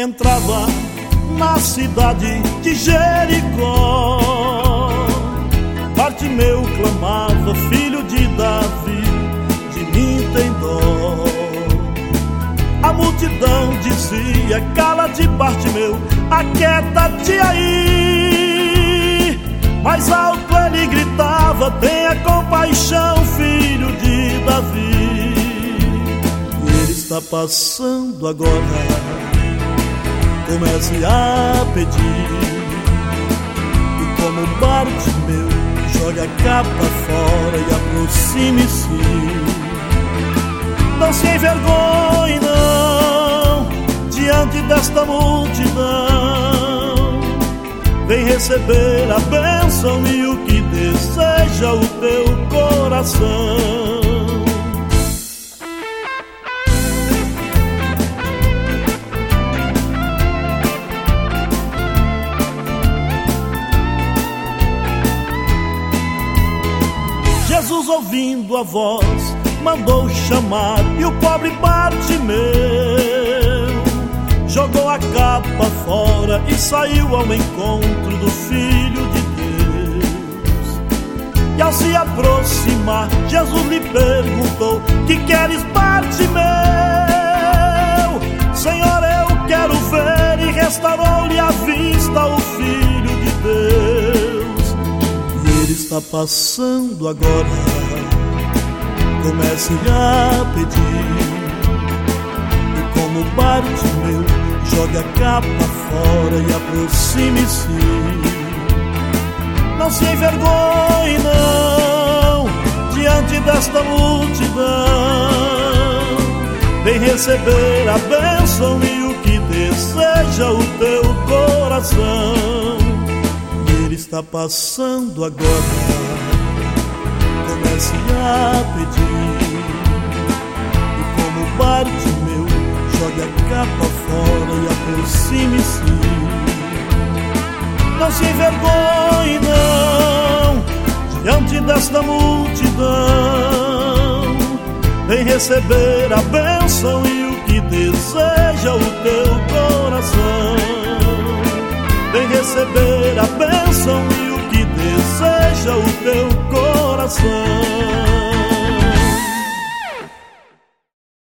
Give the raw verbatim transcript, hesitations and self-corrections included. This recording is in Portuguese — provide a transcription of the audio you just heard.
entrava na cidade de Jericó. Bartimeu clamava: filho de Davi, de mim tem dó. A multidão dizia: cala-te, Bartimeu, aquieta-te aí. Mais alto ele gritava: tenha compaixão, filho de Davi. Ele está passando agora, comece a pedir. E como Bartimeu, jogue a capa fora e aproxime-se. Não se envergonhe não, diante desta multidão. Vem receber a bênção e o que deseja o teu coração. Jesus, ouvindo a voz, mandou chamar, e o pobre Bartimeu jogou a capa fora e saiu ao encontro do Filho de Deus. E ao se aproximar, Jesus lhe perguntou: que queres, Bartimeu? Senhor, eu quero ver. E restaurou-lhe a vista o Filho de Deus. E ele está passando agora, comece a pedir. E como Bartimeu, jogue a capa fora e aproxime-se. Não se envergonhe não, diante desta multidão. Vem receber a bênção e o que deseja o teu coração. E ele está passando agora, comece a pedir. E como Bartimeu, jogue a capa fora e aproxime-se. Não se envergonhe não, diante desta multidão. Vem receber a bênção e o que deseja o teu coração. Vem receber a bênção e o que deseja o teu coração.